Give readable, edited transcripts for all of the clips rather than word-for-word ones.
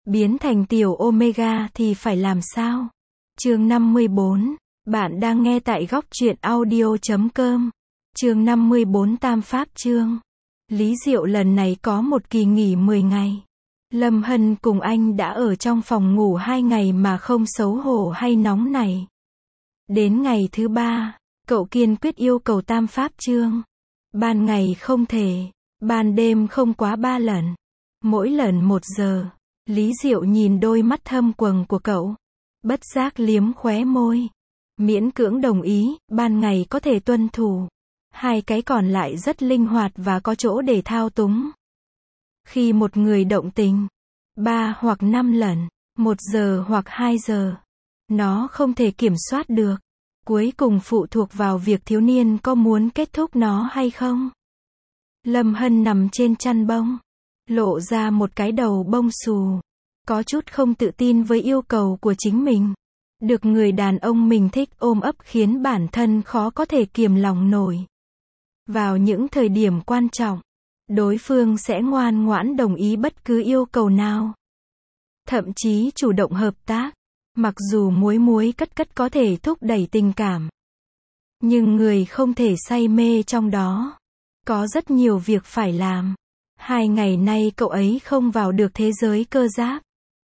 biến thành tiểu Omega thì phải làm sao? Chương 54. Bạn đang nghe tại góc truyện audio.com. Chương 54 Tam Pháp chương. Lý Diệu lần này có một kỳ nghỉ 10 ngày. Lâm Hân cùng anh đã ở trong phòng ngủ 2 ngày mà không xấu hổ hay nóng nảy. Đến ngày thứ 3, cậu kiên quyết yêu cầu Tam Pháp chương. Ban ngày không thể, ban đêm không quá 3 lần. Mỗi lần 1 giờ. Lý Diệu nhìn đôi mắt thâm quầng của cậu, bất giác liếm khóe môi. Miễn cưỡng đồng ý, ban ngày có thể tuân thủ. 2 cái còn lại rất linh hoạt và có chỗ để thao túng. Khi một người động tình, 3 hoặc 5 lần, 1 giờ hoặc 2 giờ, nó không thể kiểm soát được. Cuối cùng phụ thuộc vào việc thiếu niên có muốn kết thúc nó hay không. Lâm Hân nằm trên chăn bông, lộ ra một cái đầu bông xù, có chút không tự tin với yêu cầu của chính mình. Được người đàn ông mình thích ôm ấp khiến bản thân khó có thể kiềm lòng nổi. Vào những thời điểm quan trọng, đối phương sẽ ngoan ngoãn đồng ý bất cứ yêu cầu nào. Thậm chí chủ động hợp tác, mặc dù muối cất có thể thúc đẩy tình cảm. Nhưng người không thể say mê trong đó. Có rất nhiều việc phải làm. 2 ngày nay cậu ấy không vào được thế giới cơ giáp.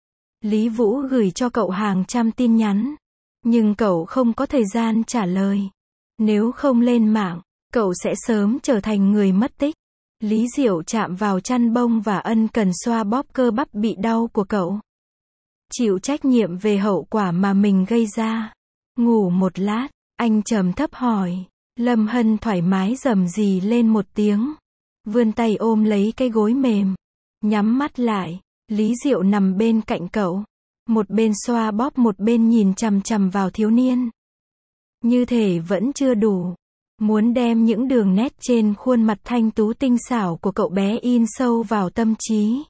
Lý Vũ gửi cho cậu hàng trăm tin nhắn, nhưng cậu không có thời gian trả lời. Nếu không lên mạng, cậu sẽ sớm trở thành người mất tích. Lý Diệu chạm vào chăn bông và ân cần xoa bóp cơ bắp bị đau của cậu. Chịu trách nhiệm về hậu quả mà mình gây ra. Ngủ một lát, anh trầm thấp hỏi. Lâm Hân thoải mái rầm rì lên một tiếng, vươn tay ôm lấy cái gối mềm, nhắm mắt lại. Lý Diệu nằm bên cạnh cậu, một bên xoa bóp một bên nhìn chằm chằm vào thiếu niên. Như thể vẫn chưa đủ, muốn đem những đường nét trên khuôn mặt thanh tú tinh xảo của cậu bé in sâu vào tâm trí.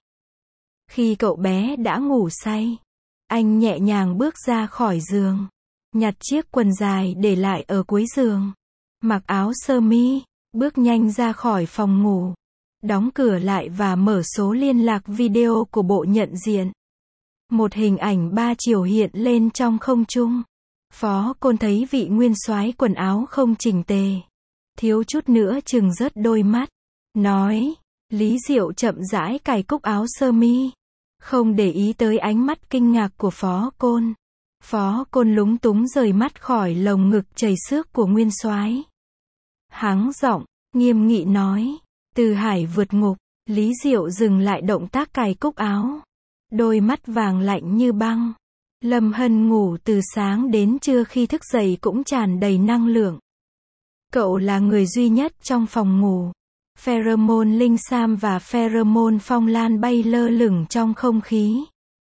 Khi cậu bé đã ngủ say, anh nhẹ nhàng bước ra khỏi giường, nhặt chiếc quần dài để lại ở cuối giường, mặc áo sơ mi, bước nhanh ra khỏi phòng ngủ, đóng cửa lại và mở số liên lạc video của bộ nhận diện. Một hình ảnh 3 chiều hiện lên trong không trung. Phó Côn thấy vị nguyên soái quần áo không chỉnh tề, thiếu chút nữa chừng rớt đôi mắt, nói. Lý Diệu chậm rãi cài cúc áo sơ mi, không để ý tới ánh mắt kinh ngạc của Phó Côn. Phó Côn lúng túng rời mắt khỏi lồng ngực chảy xước của nguyên soái. Hắng giọng, nghiêm nghị nói. Từ Hải vượt ngục. Lý Diệu dừng lại động tác cài cúc áo, đôi mắt vàng lạnh như băng. Lâm Hân ngủ từ sáng đến trưa, khi thức dậy cũng tràn đầy năng lượng. Cậu là người duy nhất trong phòng ngủ. Pheromone linh sam và pheromone phong lan bay lơ lửng trong không khí.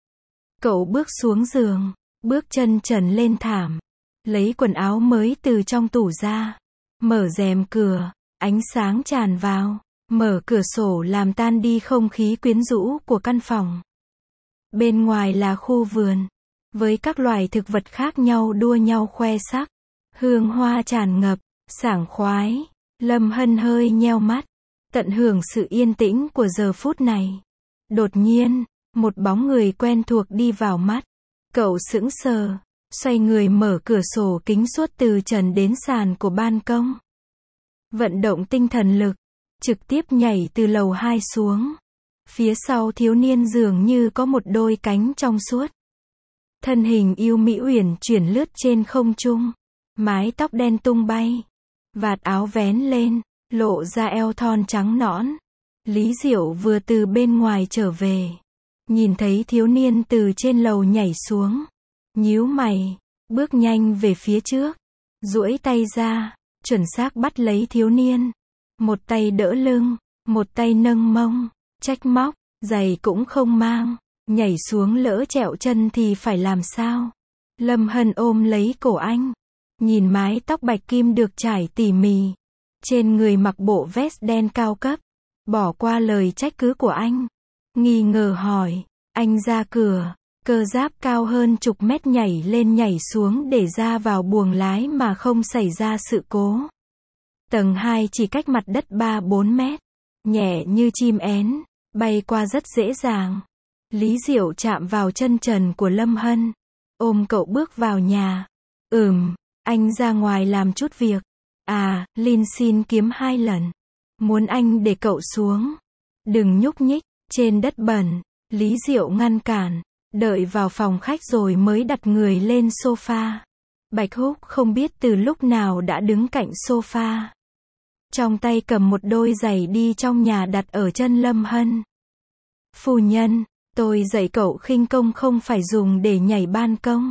Cậu bước xuống giường, bước chân trần lên thảm, lấy quần áo mới từ trong tủ ra, mở rèm cửa, ánh sáng tràn vào, mở cửa sổ làm tan đi không khí quyến rũ của căn phòng. Bên ngoài là khu vườn, với các loài thực vật khác nhau đua nhau khoe sắc, hương hoa tràn ngập, sảng khoái. Lâm Hân hơi nheo mắt, tận hưởng sự yên tĩnh của giờ phút này. Đột nhiên, một bóng người quen thuộc đi vào mắt. Cậu sững sờ, xoay người mở cửa sổ kính suốt từ trần đến sàn của ban công. Vận động tinh thần lực, trực tiếp nhảy từ lầu 2 xuống. Phía sau thiếu niên dường như có một đôi cánh trong suốt. Thân hình yêu mỹ uyển chuyển lướt trên không trung, mái tóc đen tung bay, vạt áo vén lên, lộ ra eo thon trắng nõn. Lý Diệu vừa từ bên ngoài trở về, nhìn thấy thiếu niên từ trên lầu nhảy xuống, nhíu mày, bước nhanh về phía trước, duỗi tay ra, chuẩn xác bắt lấy thiếu niên. Một tay đỡ lưng, một tay nâng mông, trách móc, giày cũng không mang, nhảy xuống lỡ trẹo chân thì phải làm sao? Lâm Hân ôm lấy cổ anh, nhìn mái tóc bạch kim được trải tỉ mỉ, trên người mặc bộ vest đen cao cấp, bỏ qua lời trách cứ của anh, nghi ngờ hỏi. Anh ra cửa, cơ giáp cao hơn chục mét nhảy lên nhảy xuống để ra vào buồng lái mà không xảy ra sự cố. Tầng 2 chỉ cách mặt đất 3-4 mét, nhẹ như chim én, bay qua rất dễ dàng. Lý Diệu chạm vào chân trần của Lâm Hân, ôm cậu bước vào nhà. Anh ra ngoài làm chút việc. À, Linh xin kiếm 2 lần. Muốn anh để cậu xuống. Đừng nhúc nhích, trên đất bẩn. Lý Diệu ngăn cản, đợi vào phòng khách rồi mới đặt người lên sofa. Bạch Húc không biết từ lúc nào đã đứng cạnh sofa. Trong tay cầm một đôi giày đi trong nhà đặt ở chân Lâm Hân. Phu nhân, tôi dạy cậu khinh công không phải dùng để nhảy ban công.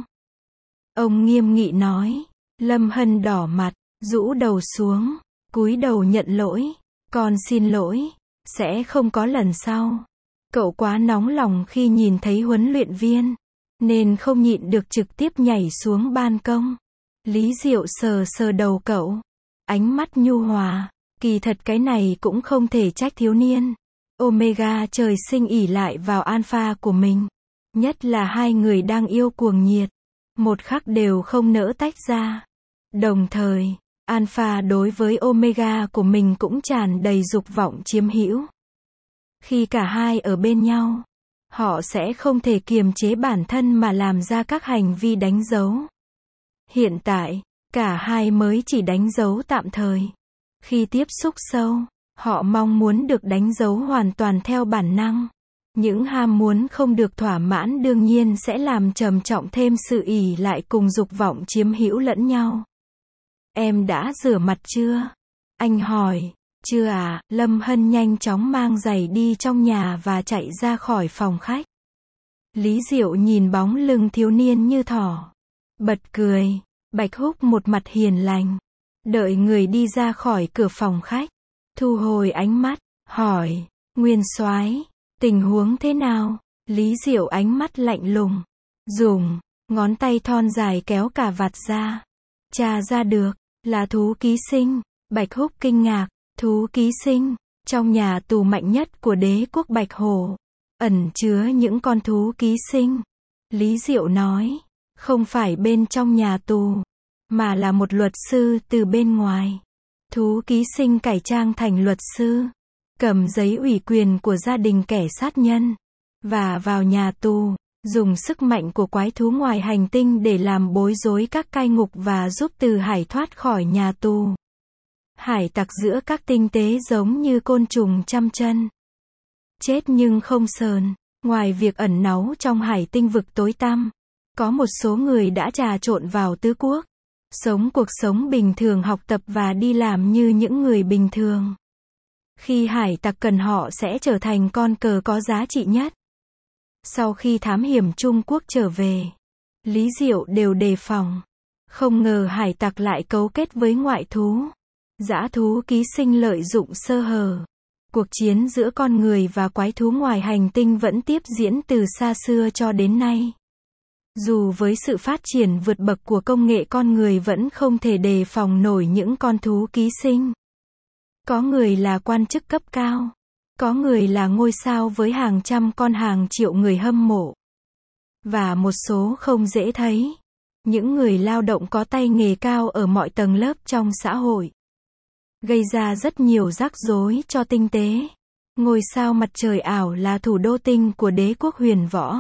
Ông nghiêm nghị nói. Lâm Hân đỏ mặt, rũ đầu xuống, cúi đầu nhận lỗi. Con xin lỗi, sẽ không có lần sau. Cậu quá nóng lòng khi nhìn thấy huấn luyện viên, nên không nhịn được trực tiếp nhảy xuống ban công. Lý Diệu sờ sờ đầu cậu, ánh mắt nhu hòa. Kỳ thật cái này cũng không thể trách thiếu niên. Omega trời sinh ỷ lại vào Alpha của mình. Nhất là hai người đang yêu cuồng nhiệt. Một khắc đều không nỡ tách ra. Đồng thời, Alpha đối với Omega của mình cũng tràn đầy dục vọng chiếm hữu. Khi cả hai ở bên nhau, họ sẽ không thể kiềm chế bản thân mà làm ra các hành vi đánh dấu. Hiện tại, cả hai mới chỉ đánh dấu tạm thời. Khi tiếp xúc sâu, họ mong muốn được đánh dấu hoàn toàn theo bản năng. Những ham muốn không được thỏa mãn đương nhiên sẽ làm trầm trọng thêm sự ỷ lại cùng dục vọng chiếm hữu lẫn nhau. Em đã rửa mặt chưa? Anh hỏi. Chưa à, Lâm Hân nhanh chóng mang giày đi trong nhà và chạy ra khỏi phòng khách. Lý Diệu nhìn bóng lưng thiếu niên như thỏ. Bật cười. Bạch Húc một mặt hiền lành. Đợi người đi ra khỏi cửa phòng khách. Thu hồi ánh mắt, hỏi. Nguyên soái, tình huống thế nào? Lý Diệu ánh mắt lạnh lùng. Dùng ngón tay thon dài kéo cả vạt ra. Tra ra được, là thú ký sinh. Bạch Húc kinh ngạc. Thú ký sinh, trong nhà tù mạnh nhất của đế quốc Bạch Hổ, ẩn chứa những con thú ký sinh. Lý Diệu nói, không phải bên trong nhà tù, mà là một luật sư từ bên ngoài. Thú ký sinh cải trang thành luật sư, cầm giấy ủy quyền của gia đình kẻ sát nhân, và vào nhà tù, dùng sức mạnh của quái thú ngoài hành tinh để làm bối rối các cai ngục và giúp Từ Hải thoát khỏi nhà tù. Hải tặc giữa các tinh tế giống như côn trùng trăm chân. Chết nhưng không sờn. Ngoài việc ẩn náu trong hải tinh vực tối tăm, có một số người đã trà trộn vào tứ quốc, sống cuộc sống bình thường, học tập và đi làm như những người bình thường. Khi hải tặc cần họ sẽ trở thành con cờ có giá trị nhất. Sau khi thám hiểm Trung Quốc trở về, Lý Diệu đều đề phòng. Không ngờ hải tặc lại cấu kết với ngoại thú. Dã thú ký sinh lợi dụng sơ hở. Cuộc chiến giữa con người và quái thú ngoài hành tinh vẫn tiếp diễn từ xa xưa cho đến nay. Dù với sự phát triển vượt bậc của công nghệ, con người vẫn không thể đề phòng nổi những con thú ký sinh. Có người là quan chức cấp cao, có người là ngôi sao với hàng trăm con, hàng triệu người hâm mộ. Và một số không dễ thấy, những người lao động có tay nghề cao ở mọi tầng lớp trong xã hội. Gây ra rất nhiều rắc rối cho tinh tế. Ngôi sao mặt trời ảo là thủ đô tinh của đế quốc huyền võ.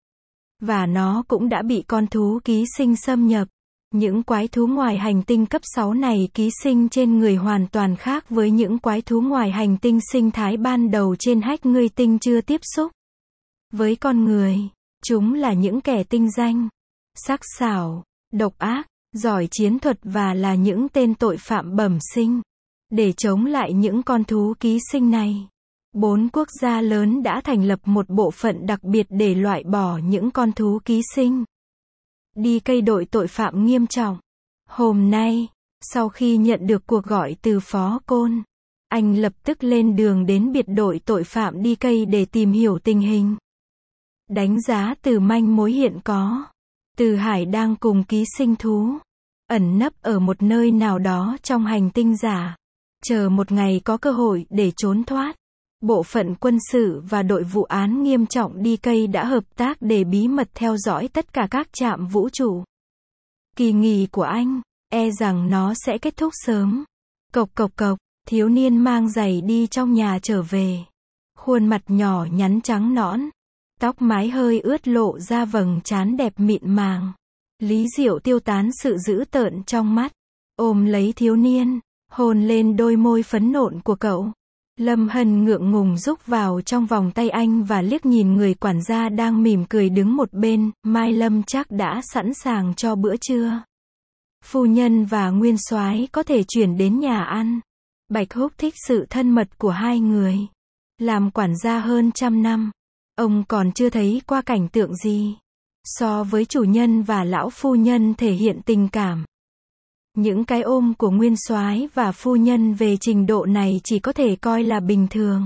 Và nó cũng đã bị con thú ký sinh xâm nhập. Những quái thú ngoài hành tinh cấp 6 này ký sinh trên người hoàn toàn khác với những quái thú ngoài hành tinh sinh thái ban đầu trên Hách Ngươi tinh chưa tiếp xúc. Với con người, chúng là những kẻ tinh danh, sắc sảo, độc ác, giỏi chiến thuật và là những tên tội phạm bẩm sinh. Để chống lại những con thú ký sinh này, 4 quốc gia lớn đã thành lập một bộ phận đặc biệt để loại bỏ những con thú ký sinh. Đi cây đội tội phạm nghiêm trọng. Hôm nay, sau khi nhận được cuộc gọi từ Phó Côn, anh lập tức lên đường đến biệt đội tội phạm đi cây để tìm hiểu tình hình. Đánh giá từ manh mối hiện có, Từ Hải đang cùng ký sinh thú ẩn nấp ở một nơi nào đó trong hành tinh giả, chờ một ngày có cơ hội để trốn thoát. Bộ phận quân sự và đội vụ án nghiêm trọng đi cây đã hợp tác để bí mật theo dõi tất cả các trạm vũ trụ. Kỳ nghỉ của anh, e rằng nó sẽ kết thúc sớm. Cộc cộc cộc, thiếu niên mang giày đi trong nhà trở về. Khuôn mặt nhỏ nhắn trắng nõn, Tóc mái hơi ướt lộ ra vầng trán đẹp mịn màng. Lý Diệu tiêu tán sự dữ tợn trong mắt, ôm lấy thiếu niên, hôn lên đôi môi phấn nộn của cậu. Lâm Hân ngượng ngùng rúc vào trong vòng tay anh và liếc nhìn người quản gia đang mỉm cười đứng một bên. Mai Lâm chắc đã sẵn sàng cho bữa trưa. Phu nhân và nguyên soái có thể chuyển đến nhà ăn. Bạch Húc thích sự thân mật của hai người. Làm quản gia hơn 100 năm, ông còn chưa thấy qua cảnh tượng gì so với chủ nhân và lão phu nhân thể hiện tình cảm. Những cái ôm của nguyên soái và phu nhân về trình độ này chỉ có thể coi là bình thường.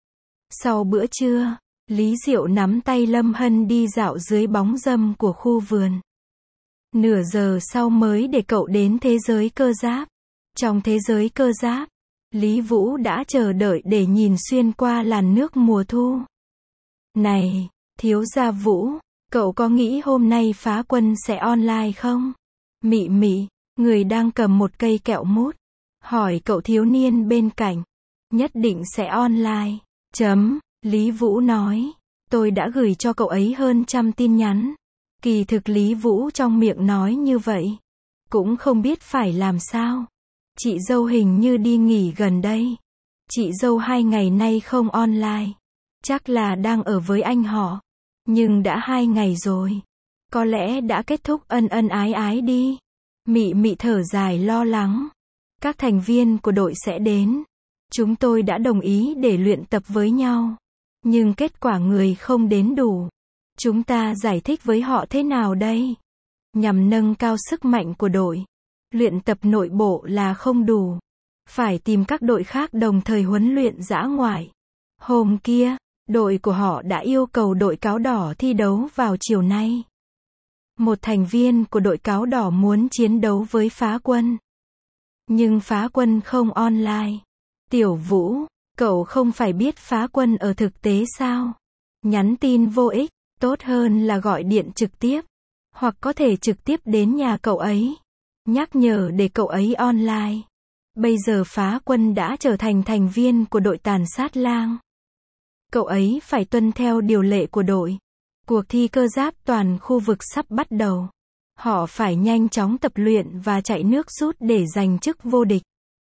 Sau bữa trưa, Lý Diệu nắm tay Lâm Hân đi dạo dưới bóng râm của khu vườn. Nửa giờ sau mới để cậu đến thế giới cơ giáp. Trong thế giới cơ giáp, Lý Vũ đã chờ đợi để nhìn xuyên qua làn nước mùa thu. Này, thiếu gia Vũ, cậu có nghĩ hôm nay phá quân sẽ online không? Mị Mị, người đang cầm một cây kẹo mút, hỏi cậu thiếu niên bên cạnh. Nhất định sẽ online. Lý Vũ nói. Tôi đã gửi cho cậu ấy hơn 100 tin nhắn. Kỳ thực Lý Vũ trong miệng nói như vậy, cũng không biết phải làm sao. Chị dâu hình như đi nghỉ gần đây. Chị dâu 2 ngày nay không online. Chắc là đang ở với anh họ. Nhưng đã 2 ngày rồi. Có lẽ đã kết thúc ân ân ái ái đi. Mị Mị thở dài lo lắng. Các thành viên của đội sẽ đến. Chúng tôi đã đồng ý để luyện tập với nhau. Nhưng kết quả người không đến đủ. Chúng ta giải thích với họ thế nào đây? Nhằm nâng cao sức mạnh của đội. Luyện tập nội bộ là không đủ. Phải tìm các đội khác đồng thời huấn luyện dã ngoại. Hôm kia, đội của họ đã yêu cầu đội cáo đỏ thi đấu vào chiều nay. Một thành viên của đội cáo đỏ muốn chiến đấu với phá quân. Nhưng phá quân không online. Tiểu Vũ, cậu không phải biết phá quân ở thực tế sao? Nhắn tin vô ích, tốt hơn là gọi điện trực tiếp. Hoặc có thể trực tiếp đến nhà cậu ấy. Nhắc nhở để cậu ấy online. Bây giờ phá quân đã trở thành thành viên của đội tàn sát lang. Cậu ấy phải tuân theo điều lệ của đội. Cuộc thi cơ giáp toàn khu vực sắp bắt đầu. Họ phải nhanh chóng tập luyện và chạy nước rút để giành chức vô địch.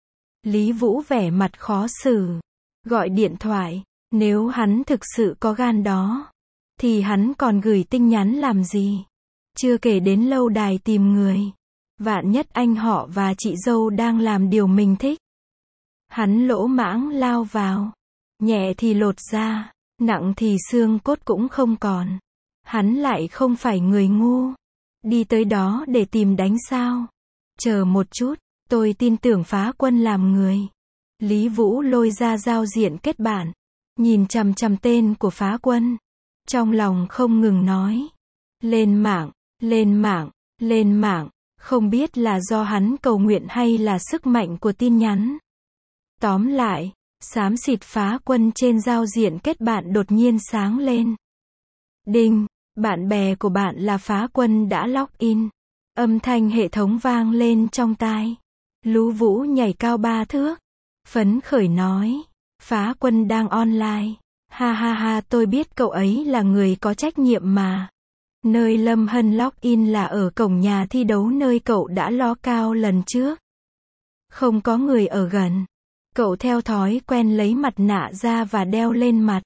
Lý Vũ vẻ mặt khó xử. Gọi điện thoại. Nếu hắn thực sự có gan đó, thì hắn còn gửi tin nhắn làm gì? Chưa kể đến lâu đài tìm người. Vạn nhất anh họ và chị dâu đang làm điều mình thích. Hắn lỗ mãng lao vào. Nhẹ thì lột da, nặng thì xương cốt cũng không còn. Hắn lại không phải người ngu. Đi tới đó để tìm đánh sao? Chờ một chút, tôi tin tưởng phá quân làm người. Lý Vũ lôi ra giao diện kết bạn. Nhìn chằm chằm tên của phá quân. Trong lòng không ngừng nói. Lên mạng, lên mạng, lên mạng. Không biết là do hắn cầu nguyện hay là sức mạnh của tin nhắn. Tóm lại, xám xịt phá quân trên giao diện kết bạn đột nhiên sáng lên. Đinh, bạn bè của bạn là phá quân đã login. Âm thanh hệ thống vang lên trong tai. Lú Vũ nhảy cao 3 thước. Phấn khởi nói. Phá quân đang online. Ha ha ha, tôi biết cậu ấy là người có trách nhiệm mà. Nơi Lâm Hân login là ở cổng nhà thi đấu nơi cậu đã lo cao lần trước. Không có người ở gần. Cậu theo thói quen lấy mặt nạ ra và đeo lên mặt.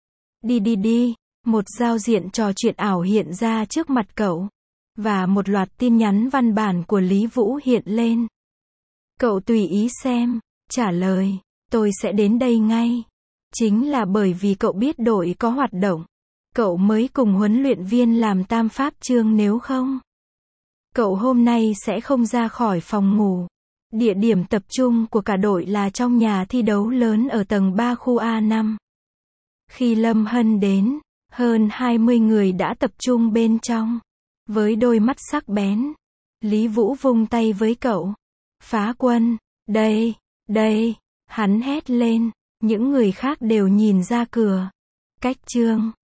Đi. Một giao diện trò chuyện ảo hiện ra trước mặt cậu. Và một loạt tin nhắn văn bản của Lý Vũ hiện lên. Cậu tùy ý xem. Trả lời. Tôi sẽ đến đây ngay. Chính là bởi vì cậu biết đội có hoạt động. Cậu mới cùng huấn luyện viên làm tam pháp chương, nếu không, cậu hôm nay sẽ không ra khỏi phòng ngủ. Địa điểm tập trung của cả đội là trong nhà thi đấu lớn ở tầng 3 khu A5. Khi Lâm Hân đến, hơn 20 người đã tập trung bên trong. Với đôi mắt sắc bén, Lý Vũ vung tay với cậu. Phá quân, đây, hắn hét lên. Những người khác đều nhìn ra cửa. Cách chương